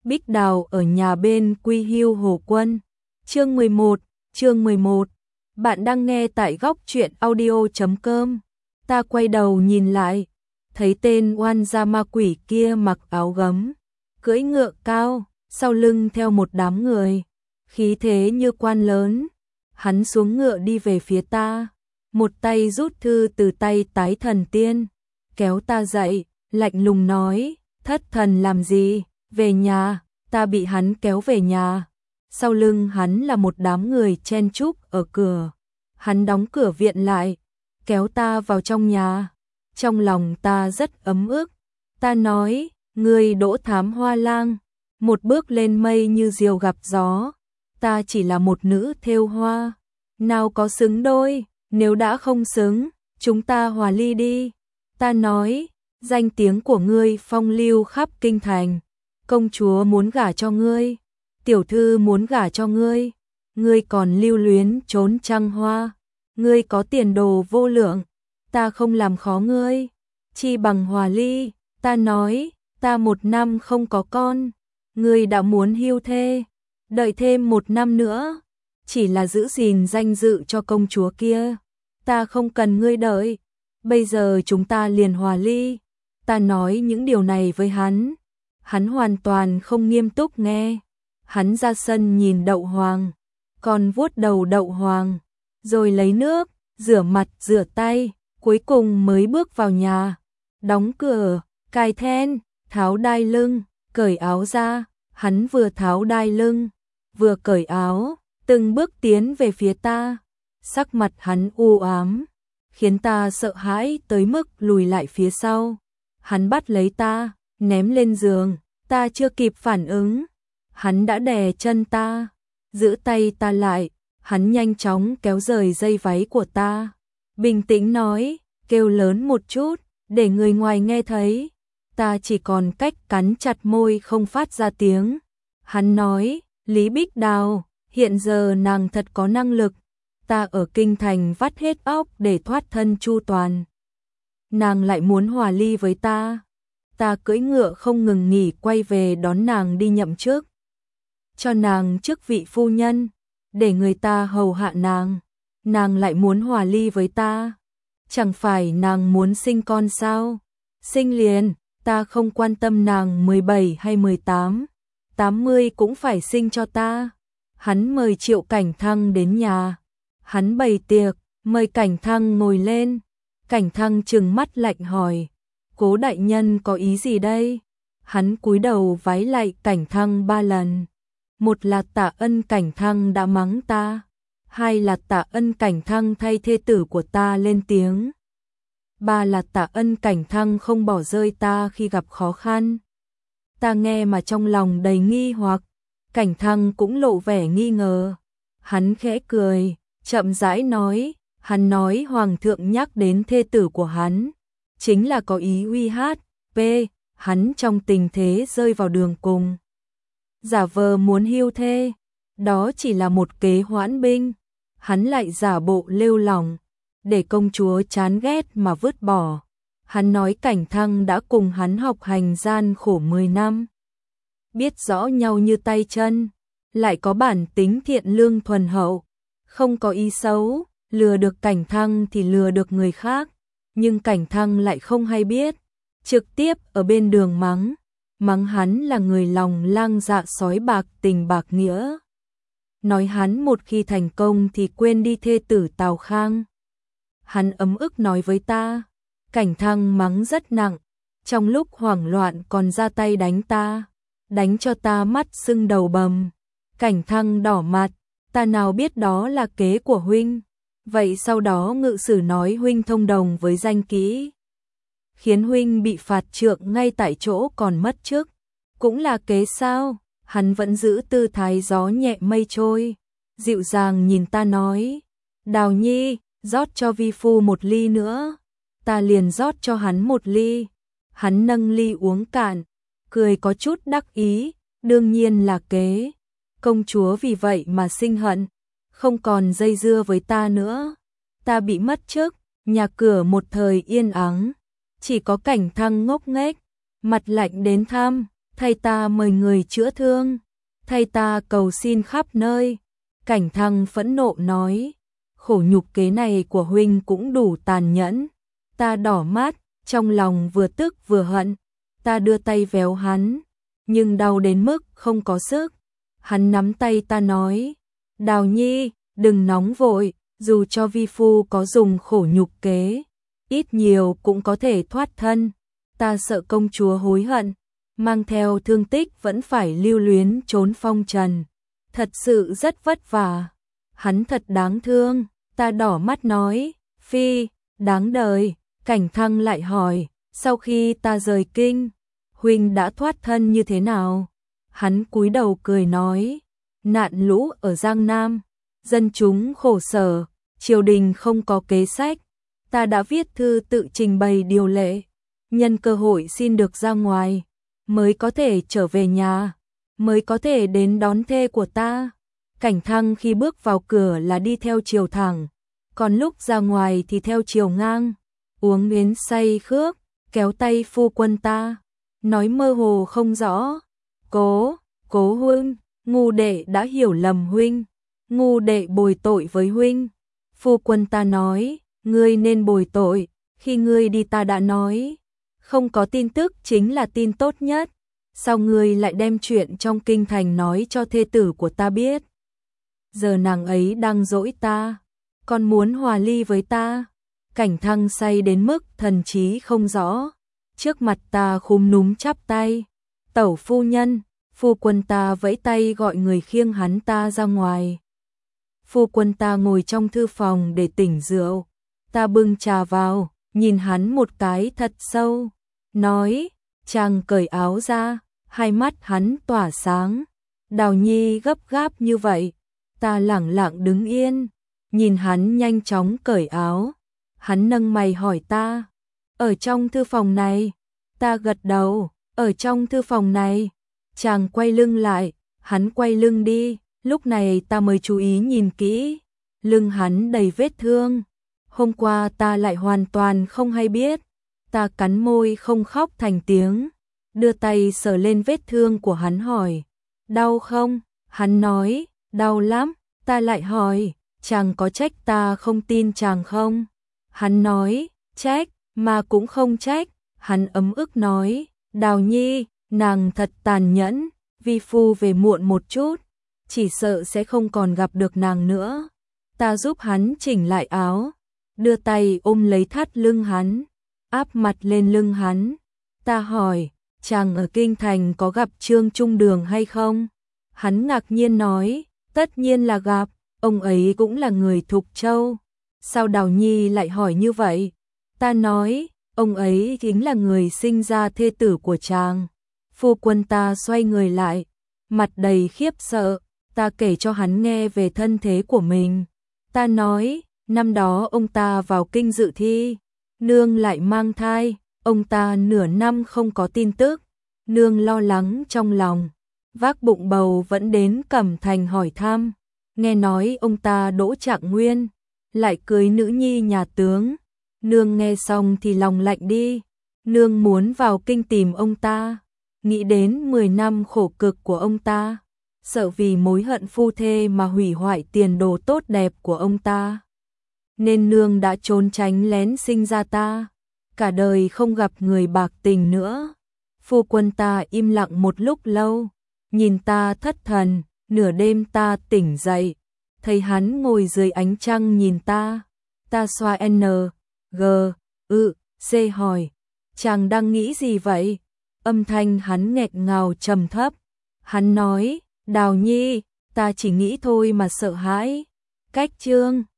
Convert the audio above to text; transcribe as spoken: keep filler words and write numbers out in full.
Bích Đào ở nhà bên Quy Hưu Hồ Quân. Chương mười một, chương mười một. Bạn đang nghe tại góc truyện audio chấm com. Ta quay đầu nhìn lại, thấy tên oan gia ma quỷ kia mặc áo gấm, cưỡi ngựa cao, sau lưng theo một đám người, khí thế như quan lớn. Hắn xuống ngựa đi về phía ta, một tay rút thư từ tay Tái Thần Tiên, kéo ta dậy, lạnh lùng nói, thất thần làm gì, về nhà. Ta bị hắn kéo về nhà, sau lưng hắn là một đám người chen chúc ở cửa. Hắn đóng cửa viện lại, kéo ta vào trong nhà. Trong lòng ta rất ấm ức. Ta nói, ngươi Đỗ Thám Hoa Lang, một bước lên mây như diều gặp gió. Ta chỉ là một nữ thêu hoa, nào có xứng đôi, nếu đã không xứng, chúng ta hòa ly đi. Ta nói, danh tiếng của ngươi phong lưu khắp kinh thành, công chúa muốn gả cho ngươi, tiểu thư muốn gả cho ngươi, ngươi còn lưu luyến trốn trăng hoa, ngươi có tiền đồ vô lượng, ta không làm khó ngươi, chi bằng hòa ly. Ta nói, ta một năm không có con, ngươi đã muốn hưu thê, đợi thêm một năm nữa, chỉ là giữ gìn danh dự cho công chúa kia, ta không cần ngươi đợi, bây giờ chúng ta liền hòa ly. Ta nói những điều này với hắn, hắn hoàn toàn không nghiêm túc nghe. Hắn ra sân nhìn đậu hoàng, còn vuốt đầu đậu hoàng, rồi lấy nước, rửa mặt rửa tay, cuối cùng mới bước vào nhà. Đóng cửa, cài then, tháo đai lưng, cởi áo ra. Hắn vừa tháo đai lưng, vừa cởi áo, từng bước tiến về phía ta. Sắc mặt hắn u ám, khiến ta sợ hãi tới mức lùi lại phía sau. Hắn bắt lấy ta, ném lên giường. Ta chưa kịp phản ứng, hắn đã đè chân ta, giữ tay ta lại. Hắn nhanh chóng kéo rời dây váy của ta, bình tĩnh nói, kêu lớn một chút, để người ngoài nghe thấy. Ta chỉ còn cách cắn chặt môi không phát ra tiếng. Hắn nói, Lý Bích Đào, hiện giờ nàng thật có năng lực. Ta ở kinh thành vắt hết óc để thoát thân chu toàn, nàng lại muốn hòa ly với ta. Ta cưỡi ngựa không ngừng nghỉ quay về đón nàng đi nhậm chức, cho nàng chức vị phu nhân, để người ta hầu hạ nàng. Nàng lại muốn hòa ly với ta, chẳng phải nàng muốn sinh con sao? Sinh liền, ta không quan tâm nàng mười bảy hay mười tám, tám mươi cũng phải sinh cho ta. Hắn mời Triệu Cảnh Thăng đến nhà, hắn bày tiệc, mời Cảnh Thăng ngồi lên. Cảnh Thăng trừng mắt lạnh hỏi, Cố đại nhân có ý gì đây? Hắn cúi đầu vái lạy Cảnh Thăng ba lần. Một là tạ ân Cảnh Thăng đã mắng ta, hai là tạ ân Cảnh Thăng thay thê tử của ta lên tiếng, ba là tạ ân Cảnh Thăng không bỏ rơi ta khi gặp khó khăn. Ta nghe mà trong lòng đầy nghi hoặc. Cảnh Thăng cũng lộ vẻ nghi ngờ. Hắn khẽ cười, chậm rãi nói, hắn nói hoàng thượng nhắc đến thê tử của hắn, chính là có ý uy hát p hắn trong tình thế rơi vào đường cùng, giả vờ muốn hưu thê, đó chỉ là một kế hoãn binh. Hắn lại giả bộ lêu lỏng, để công chúa chán ghét mà vứt bỏ. Hắn nói Cảnh Thăng đã cùng hắn học hành gian khổ mười năm, biết rõ nhau như tay chân, lại có bản tính thiện lương thuần hậu, không có ý xấu, lừa được Cảnh Thăng thì lừa được người khác. Nhưng Cảnh Thăng lại không hay biết, trực tiếp ở bên đường mắng, mắng hắn là người lòng lang dạ sói bạc tình bạc nghĩa. Nói hắn một khi thành công thì quên đi thê tử Tào Khang. Hắn ấm ức nói với ta, Cảnh Thăng mắng rất nặng, trong lúc hoảng loạn còn ra tay đánh ta, đánh cho ta mắt sưng đầu bầm. Cảnh Thăng đỏ mặt, ta nào biết đó là kế của huynh. Vậy sau đó ngự sử nói huynh thông đồng với danh kỹ, khiến huynh bị phạt trượng ngay tại chỗ còn mất chức, cũng là kế sao? Hắn vẫn giữ tư thái gió nhẹ mây trôi, dịu dàng nhìn ta nói, Đào Nhi, rót cho vi phu một ly nữa. Ta liền rót cho hắn một ly. Hắn nâng ly uống cạn, cười có chút đắc ý, đương nhiên là kế. Công chúa vì vậy mà sinh hận, không còn dây dưa với ta nữa. Ta bị mất chức, nhà cửa một thời yên ắng, chỉ có Cảnh Thăng ngốc nghếch, mặt lạnh đến thăm. thay ta mời người chữa thương, thay ta cầu xin khắp nơi. Cảnh Thăng phẫn nộ nói, khổ nhục kế này của huynh cũng đủ tàn nhẫn. Ta đỏ mắt, trong lòng vừa tức vừa hận, ta đưa tay véo hắn, nhưng đau đến mức không có sức. Hắn nắm tay ta nói, Đào Nhi, đừng nóng vội, dù cho vi phu có dùng khổ nhục kế, ít nhiều cũng có thể thoát thân. Ta sợ công chúa hối hận, mang theo thương tích vẫn phải lưu luyến trốn phong trần. Thật sự rất vất vả. Hắn thật đáng thương. Ta đỏ mắt nói, phi, đáng đời. Cảnh Thăng lại hỏi, sau khi ta rời kinh, huynh đã thoát thân như thế nào? Hắn cúi đầu cười nói, nạn lũ ở Giang Nam, dân chúng khổ sở, triều đình không có kế sách. Ta đã viết thư tự trình bày điều lệ, nhân cơ hội xin được ra ngoài, mới có thể trở về nhà, mới có thể đến đón thê của ta. Cảnh Thăng khi bước vào cửa là đi theo chiều thẳng, còn lúc ra ngoài thì theo chiều ngang, uống đến say khước, kéo tay phu quân ta, nói mơ hồ không rõ. Cố, cố huynh, ngu đệ đã hiểu lầm huynh, ngu đệ bồi tội với huynh. Phu quân ta nói, ngươi nên bồi tội, khi ngươi đi ta đã nói, không có tin tức chính là tin tốt nhất. Sao ngươi lại đem chuyện trong kinh thành nói cho thê tử của ta biết? Giờ nàng ấy đang dỗi ta, còn muốn hòa ly với ta. Cảnh Thăng say đến mức thần trí không rõ, trước mặt ta khúm núm chắp tay. Tẩu phu nhân, phu quân ta vẫy tay gọi người khiêng hắn ta ra ngoài. Phu quân ta ngồi trong thư phòng để tỉnh rượu. Ta bưng trà vào, nhìn hắn một cái thật sâu, nói, chàng cởi áo ra. Hai mắt hắn tỏa sáng. Đào Nhi gấp gáp như vậy. Ta lẳng lặng đứng yên, nhìn hắn nhanh chóng cởi áo. Hắn nâng mày hỏi ta, ở trong thư phòng này? Ta gật đầu, ở trong thư phòng này. Chàng quay lưng lại, hắn quay lưng đi. Lúc này ta mới chú ý nhìn kỹ, lưng hắn đầy vết thương. Hôm qua ta lại hoàn toàn không hay biết. Ta cắn môi không khóc thành tiếng, đưa tay sờ lên vết thương của hắn hỏi, đau không? Hắn nói, đau lắm. Ta lại hỏi, chàng có trách ta không tin chàng không? Hắn nói, trách, mà cũng không trách. Hắn ấm ức nói, Đào Nhi, nàng thật tàn nhẫn, vi phu về muộn một chút, chỉ sợ sẽ không còn gặp được nàng nữa. Ta giúp hắn chỉnh lại áo, đưa tay ôm lấy thắt lưng hắn, áp mặt lên lưng hắn. Ta hỏi, chàng ở kinh thành có gặp Trương Trung Đường hay không? Hắn ngạc nhiên nói, tất nhiên là gặp, ông ấy cũng là người Thục Châu. Sao Đào Nhi lại hỏi như vậy? Ta nói, ông ấy chính là người sinh ra thê tử của chàng. Phu quân ta xoay người lại, mặt đầy khiếp sợ. Ta kể cho hắn nghe về thân thế của mình. Ta nói, năm đó ông ta vào kinh dự thi, nương lại mang thai, ông ta nửa năm không có tin tức, nương lo lắng trong lòng, vác bụng bầu vẫn đến Cẩm Thành hỏi thăm, nghe nói ông ta đỗ trạng nguyên, lại cưới nữ nhi nhà tướng. Nương nghe xong thì lòng lạnh đi, nương muốn vào kinh tìm ông ta, nghĩ đến mười năm khổ cực của ông ta, sợ vì mối hận phu thê mà hủy hoại tiền đồ tốt đẹp của ông ta, nên nương đã trốn tránh lén sinh ra ta, cả đời không gặp người bạc tình nữa. Phu quân ta im lặng một lúc lâu, nhìn ta thất thần. Nửa đêm ta tỉnh dậy, thấy hắn ngồi dưới ánh trăng nhìn ta. Ta xoa N, G, ư, C hỏi, chàng đang nghĩ gì vậy? Âm thanh hắn nghẹt ngào trầm thấp. Hắn nói, Đào Nhi, ta chỉ nghĩ thôi mà sợ hãi. Cách Trương